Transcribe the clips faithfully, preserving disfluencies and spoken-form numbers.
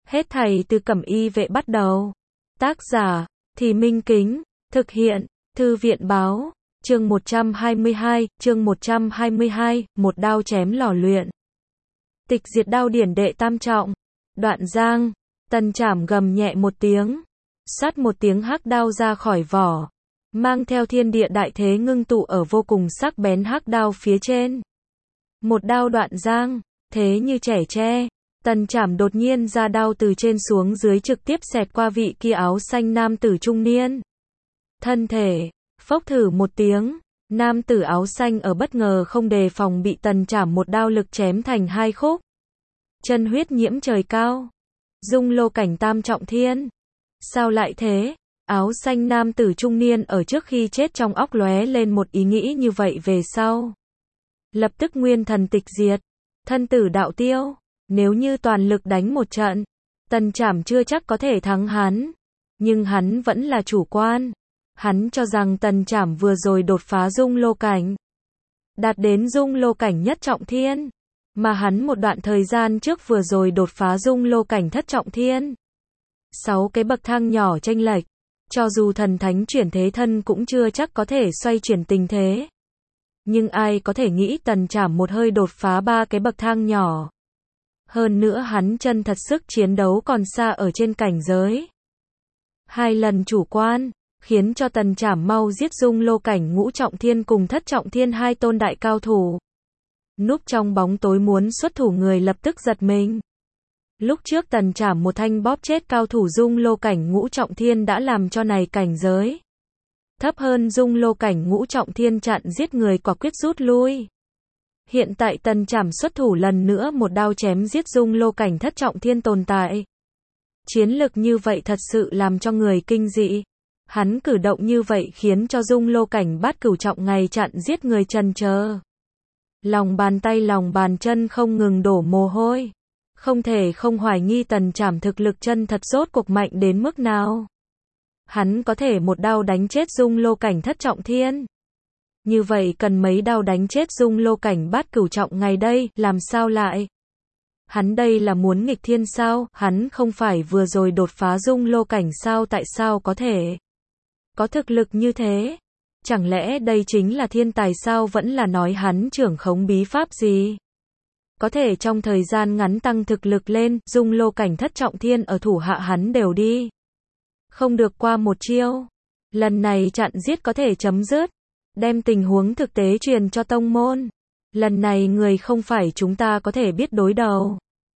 Hết thảy từ Cẩm Y Vệ bắt đầu. Tác giả, Thì Minh Kính, thực hiện, Thư viện Báo, chương một trăm hai mươi hai, chương một trăm hai mươi hai, một đao chém lò luyện. Tịch diệt đao điển đệ tam trọng. Đoạn giang, Tần Trảm gầm nhẹ một tiếng, sát một tiếng hắc đao ra khỏi vỏ, mang theo thiên địa đại thế ngưng tụ ở vô cùng sắc bén hắc đao phía trên. Một đao đoạn giang, thế như trẻ tre. Tần Trảm đột nhiên ra đao từ trên xuống dưới trực tiếp xẹt qua vị kia áo xanh nam tử trung niên. Thân thể, phốc thử một tiếng, nam tử áo xanh ở bất ngờ không đề phòng bị Tần Trảm một đao lực chém thành hai khúc. Chân huyết nhiễm trời cao. Dung lô cảnh tam trọng thiên. Sao lại thế? Áo xanh nam tử trung niên ở trước khi chết trong óc lóe lên một ý nghĩ như vậy về sau. Lập tức nguyên thần tịch diệt, thân tử đạo tiêu. Nếu như toàn lực đánh một trận, Tần Trảm chưa chắc có thể thắng hắn. Nhưng hắn vẫn là chủ quan. Hắn cho rằng Tần Trảm vừa rồi đột phá dung lô cảnh, đạt đến dung lô cảnh nhất trọng thiên. Mà hắn một đoạn thời gian trước vừa rồi đột phá dung lô cảnh thất trọng thiên. Sáu cái bậc thang nhỏ chênh lệch, cho dù thần thánh chuyển thế thân cũng chưa chắc có thể xoay chuyển tình thế. Nhưng ai có thể nghĩ Tần Trảm một hơi đột phá ba cái bậc thang nhỏ. Hơn nữa hắn chân thật sức chiến đấu còn xa ở trên cảnh giới. Hai lần chủ quan, khiến cho Tần Trảm mau giết dung lô cảnh ngũ trọng thiên cùng thất trọng thiên hai tôn đại cao thủ. Núp trong bóng tối muốn xuất thủ người lập tức giật mình. Lúc trước Tần Trảm một thanh bóp chết cao thủ dung lô cảnh ngũ trọng thiên đã làm cho này cảnh giới thấp hơn dung lô cảnh ngũ trọng thiên chặn giết người quả quyết rút lui. Hiện tại Tần Trảm xuất thủ lần nữa một đao chém giết dung lô cảnh thất trọng thiên tồn tại. Chiến lực như vậy thật sự làm cho người kinh dị. Hắn cử động như vậy khiến cho dung lô cảnh bát cửu trọng ngày chặn giết người chần chờ. Lòng bàn tay lòng bàn chân không ngừng đổ mồ hôi. Không thể không hoài nghi Tần Trảm thực lực chân thật rốt cuộc mạnh đến mức nào. Hắn có thể một đao đánh chết dung lô cảnh thất trọng thiên. Như vậy cần mấy đao đánh chết dung lô cảnh bát cửu trọng ngày đây, làm sao lại? Hắn đây là muốn nghịch thiên sao? Hắn không phải vừa rồi đột phá dung lô cảnh sao? Tại sao có thể có thực lực như thế? Chẳng lẽ đây chính là thiên tài sao? Vẫn là nói hắn trưởng khống bí pháp gì? Có thể trong thời gian ngắn tăng thực lực lên, dung lô cảnh thất trọng thiên ở thủ hạ hắn đều đi không được qua một chiêu. Lần này chặn giết có thể chấm dứt. Đem tình huống thực tế truyền cho tông môn. Lần này người không phải chúng ta có thể biết đối đầu.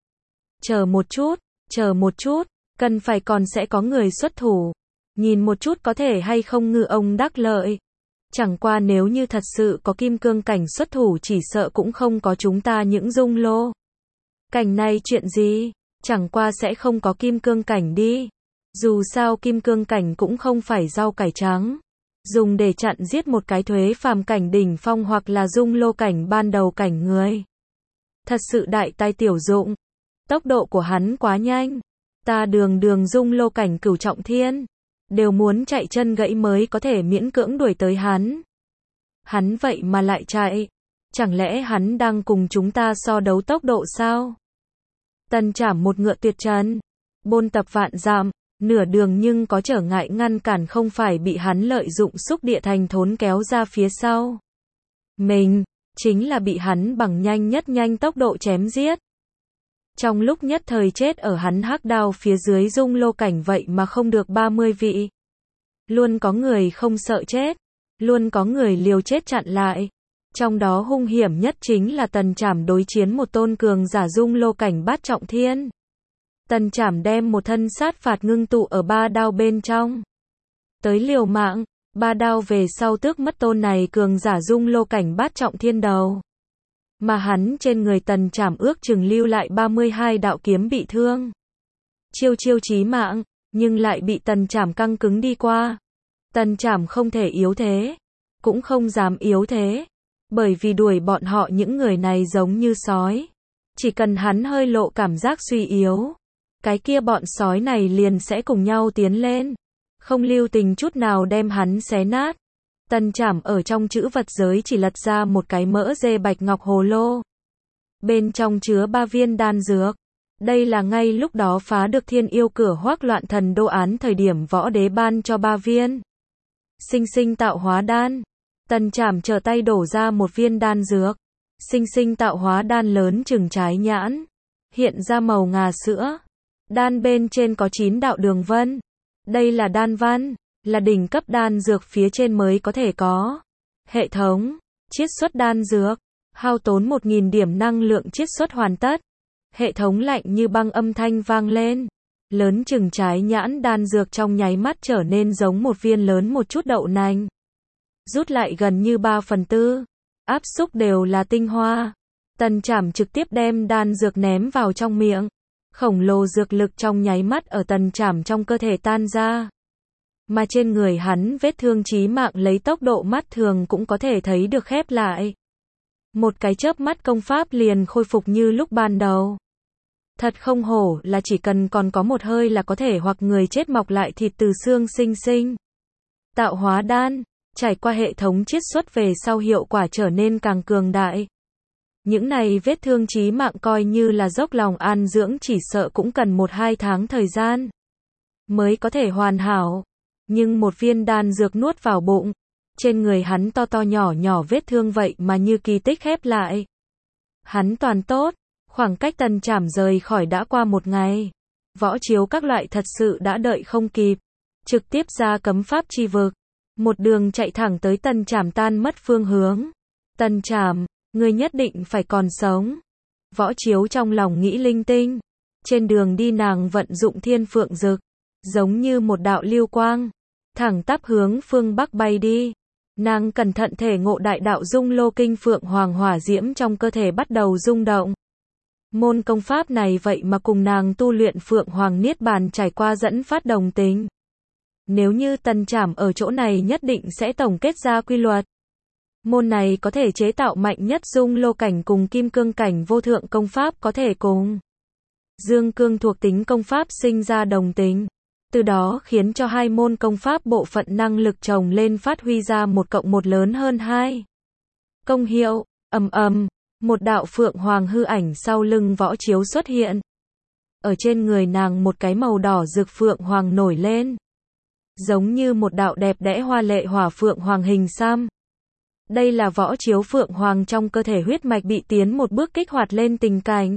Chờ một chút, chờ một chút, cần phải còn sẽ có người xuất thủ. Nhìn một chút có thể hay không ngư ông đắc lợi. Chẳng qua nếu như thật sự có kim cương cảnh xuất thủ chỉ sợ cũng không có chúng ta những dung lô cảnh này chuyện gì, chẳng qua sẽ không có kim cương cảnh đi. Dù sao kim cương cảnh cũng không phải rau cải trắng. Dùng để chặn giết một cái thuế phàm cảnh đỉnh phong hoặc là dung lô cảnh ban đầu cảnh người. Thật sự đại tai tiểu dụng. Tốc độ của hắn quá nhanh. Ta đường đường dung lô cảnh cửu trọng thiên. Đều muốn chạy chân gãy mới có thể miễn cưỡng đuổi tới hắn. Hắn vậy mà lại chạy. Chẳng lẽ hắn đang cùng chúng ta so đấu tốc độ sao? Tần Trảm một ngựa tuyệt trần. Bôn tập vạn dặm. Nửa đường nhưng có trở ngại ngăn cản không phải bị hắn lợi dụng xúc địa thành thốn kéo ra phía sau. Mình, chính là bị hắn bằng nhanh nhất nhanh tốc độ chém giết. Trong lúc nhất thời chết ở hắn hắc đao phía dưới dung lô cảnh vậy mà không được ba mươi vị. Luôn có người không sợ chết. Luôn có người liều chết chặn lại. Trong đó hung hiểm nhất chính là Tần Trảm đối chiến một tôn cường giả dung lô cảnh bát trọng thiên. Tần Trảm đem một thân sát phạt ngưng tụ ở ba đao bên trong. Tới liều mạng, ba đao về sau tước mất tôn này cường giả dung lô cảnh bát trọng thiên đầu. Mà hắn trên người Tần Trảm ước chừng lưu lại ba mươi hai đạo kiếm bị thương. Chiêu chiêu chí mạng, nhưng lại bị Tần Trảm căng cứng đi qua. Tần Trảm không thể yếu thế, cũng không dám yếu thế. Bởi vì đuổi bọn họ những người này giống như sói. Chỉ cần hắn hơi lộ cảm giác suy yếu. Cái kia bọn sói này liền sẽ cùng nhau tiến lên. Không lưu tình chút nào đem hắn xé nát. Tần Trảm ở trong chữ vật giới chỉ lật ra một cái mỡ dê bạch ngọc hồ lô. Bên trong chứa ba viên đan dược. Đây là ngay lúc đó phá được thiên yêu cửa hoác loạn thần đô án thời điểm võ đế ban cho ba viên sinh sinh tạo hóa đan. Tần Trảm trở tay đổ ra một viên đan dược. Sinh sinh tạo hóa đan lớn chừng trái nhãn. Hiện ra màu ngà sữa. Đan bên trên có chín đạo đường vân. Đây là đan văn. Là đỉnh cấp đan dược phía trên mới có thể có. Hệ thống. Chiết xuất đan dược. Hao tốn một nghìn điểm năng lượng chiết xuất hoàn tất. Hệ thống lạnh như băng âm thanh vang lên. Lớn chừng trái nhãn đan dược trong nháy mắt trở nên giống một viên lớn một chút đậu nành. Rút lại gần như ba phần tư. Áp xúc đều là tinh hoa. Tần Trảm trực tiếp đem đan dược ném vào trong miệng. Khổng lồ dược lực trong nháy mắt ở Tần Trảm trong cơ thể tan ra. Mà trên người hắn vết thương chí mạng lấy tốc độ mắt thường cũng có thể thấy được khép lại. Một cái chớp mắt công pháp liền khôi phục như lúc ban đầu. Thật không hổ là chỉ cần còn có một hơi là có thể hoặc người chết mọc lại thịt từ xương sinh sinh. Tạo hóa đan, trải qua hệ thống chiết xuất về sau hiệu quả trở nên càng cường đại. Những này vết thương chí mạng coi như là dốc lòng an dưỡng chỉ sợ cũng cần một hai tháng thời gian mới có thể hoàn hảo. Nhưng một viên đan dược nuốt vào bụng, trên người hắn to to nhỏ nhỏ vết thương vậy mà như kỳ tích khép lại. Hắn toàn tốt, khoảng cách Tần Trảm rời khỏi đã qua một ngày. Võ chiếu các loại thật sự đã đợi không kịp, trực tiếp ra cấm pháp chi vực, một đường chạy thẳng tới Tần Trảm tan mất phương hướng. Tần Trảm, ngươi nhất định phải còn sống. Võ chiếu trong lòng nghĩ linh tinh. Trên đường đi nàng vận dụng thiên phượng dực, giống như một đạo lưu quang, thẳng tắp hướng phương Bắc bay đi. Nàng cẩn thận thể ngộ đại đạo dung lô kinh phượng hoàng hỏa diễm trong cơ thể bắt đầu rung động. Môn công pháp này vậy mà cùng nàng tu luyện phượng hoàng niết bàn trải qua dẫn phát đồng tính. Nếu như Tần Trảm ở chỗ này nhất định sẽ tổng kết ra quy luật. Môn này có thể chế tạo mạnh nhất dung lô cảnh cùng kim cương cảnh vô thượng công pháp có thể cùng dương cương thuộc tính công pháp sinh ra đồng tính. Từ đó khiến cho hai môn công pháp bộ phận năng lực chồng lên phát huy ra một cộng một lớn hơn hai. Công hiệu, ầm ầm, một đạo phượng hoàng hư ảnh sau lưng võ chiếu xuất hiện. Ở trên người nàng một cái màu đỏ rực phượng hoàng nổi lên. Giống như một đạo đẹp đẽ hoa lệ hỏa phượng hoàng hình xăm. Đây là võ chiếu phượng hoàng trong cơ thể huyết mạch bị tiến một bước kích hoạt lên tình cảnh.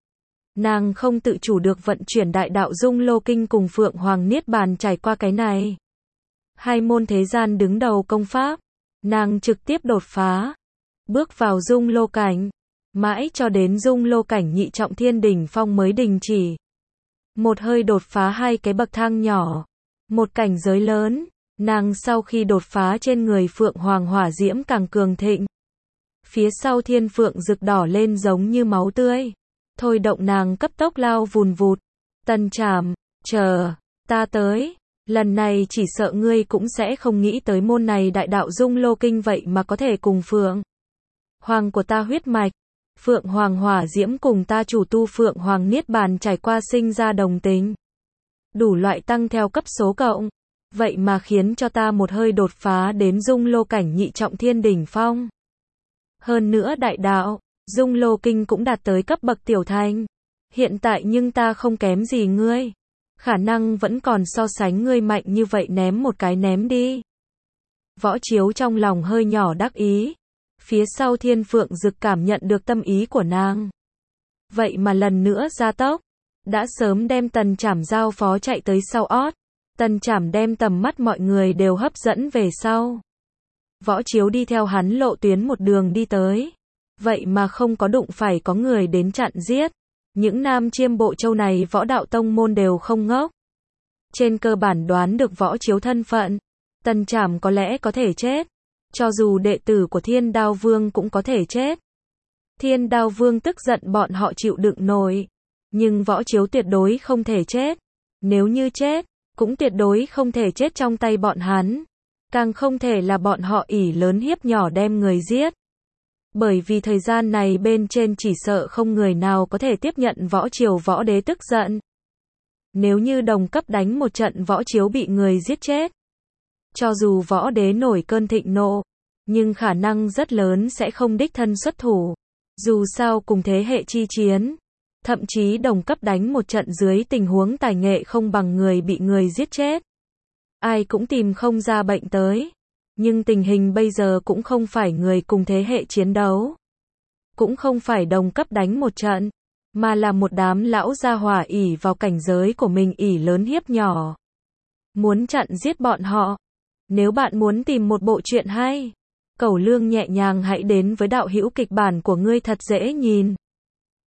Nàng không tự chủ được vận chuyển đại đạo dung lô kinh cùng phượng hoàng niết bàn trải qua cái này. Hai môn thế gian đứng đầu công pháp. Nàng trực tiếp đột phá. Bước vào dung lô cảnh. Mãi cho đến dung lô cảnh nhị trọng thiên đỉnh phong mới đình chỉ. Một hơi đột phá hai cái bậc thang nhỏ. Một cảnh giới lớn. Nàng sau khi đột phá trên người phượng hoàng hỏa diễm càng cường thịnh. Phía sau thiên phượng rực đỏ lên giống như máu tươi. Thôi động nàng cấp tốc lao vùn vụt. Tần Trảm, chờ, ta tới. Lần này chỉ sợ ngươi cũng sẽ không nghĩ tới môn này đại đạo dung lô kinh vậy mà có thể cùng phượng hoàng của ta huyết mạch. Phượng hoàng hỏa diễm cùng ta chủ tu phượng hoàng niết bàn trải qua sinh ra đồng tính. Đủ loại tăng theo cấp số cộng. Vậy mà khiến cho ta một hơi đột phá đến dung lô cảnh nhị trọng thiên đỉnh phong. Hơn nữa đại đạo, dung lô kinh cũng đạt tới cấp bậc tiểu thành. Hiện tại nhưng ta không kém gì ngươi. Khả năng vẫn còn so sánh ngươi mạnh như vậy ném một cái ném đi. Võ chiếu trong lòng hơi nhỏ đắc ý. Phía sau thiên phượng dực cảm nhận được tâm ý của nàng. Vậy mà lần nữa gia tốc. Đã sớm đem Tần Trảm giao phó chạy tới sau ót. Tần Trảm đem tầm mắt mọi người đều hấp dẫn về sau. Võ chiếu đi theo hắn lộ tuyến một đường đi tới. Vậy mà không có đụng phải có người đến chặn giết. Những nam chiêm bộ châu này võ đạo tông môn đều không ngốc. Trên cơ bản đoán được võ chiếu thân phận. Tần Trảm có lẽ có thể chết. Cho dù đệ tử của Thiên Đao Vương cũng có thể chết. Thiên Đao Vương tức giận bọn họ chịu đựng nổi. Nhưng võ chiếu tuyệt đối không thể chết. Nếu như chết, cũng tuyệt đối không thể chết trong tay bọn hắn. Càng không thể là bọn họ ỷ lớn hiếp nhỏ đem người giết. Bởi vì thời gian này bên trên chỉ sợ không người nào có thể tiếp nhận võ triều võ đế tức giận. Nếu như đồng cấp đánh một trận võ chiếu bị người giết chết. Cho dù võ đế nổi cơn thịnh nộ, nhưng khả năng rất lớn sẽ không đích thân xuất thủ. Dù sao cùng thế hệ chi chiến, thậm chí đồng cấp đánh một trận dưới tình huống tài nghệ không bằng người bị người giết chết. Ai cũng tìm không ra bệnh tới. Nhưng tình hình bây giờ cũng không phải người cùng thế hệ chiến đấu. Cũng không phải đồng cấp đánh một trận, mà là một đám lão gia hỏa ỷ vào cảnh giới của mình ỷ lớn hiếp nhỏ. Muốn chặn giết bọn họ. Nếu bạn muốn tìm một bộ truyện hay, Cẩu Lương nhẹ nhàng hãy đến với đạo hữu kịch bản của ngươi thật dễ nhìn.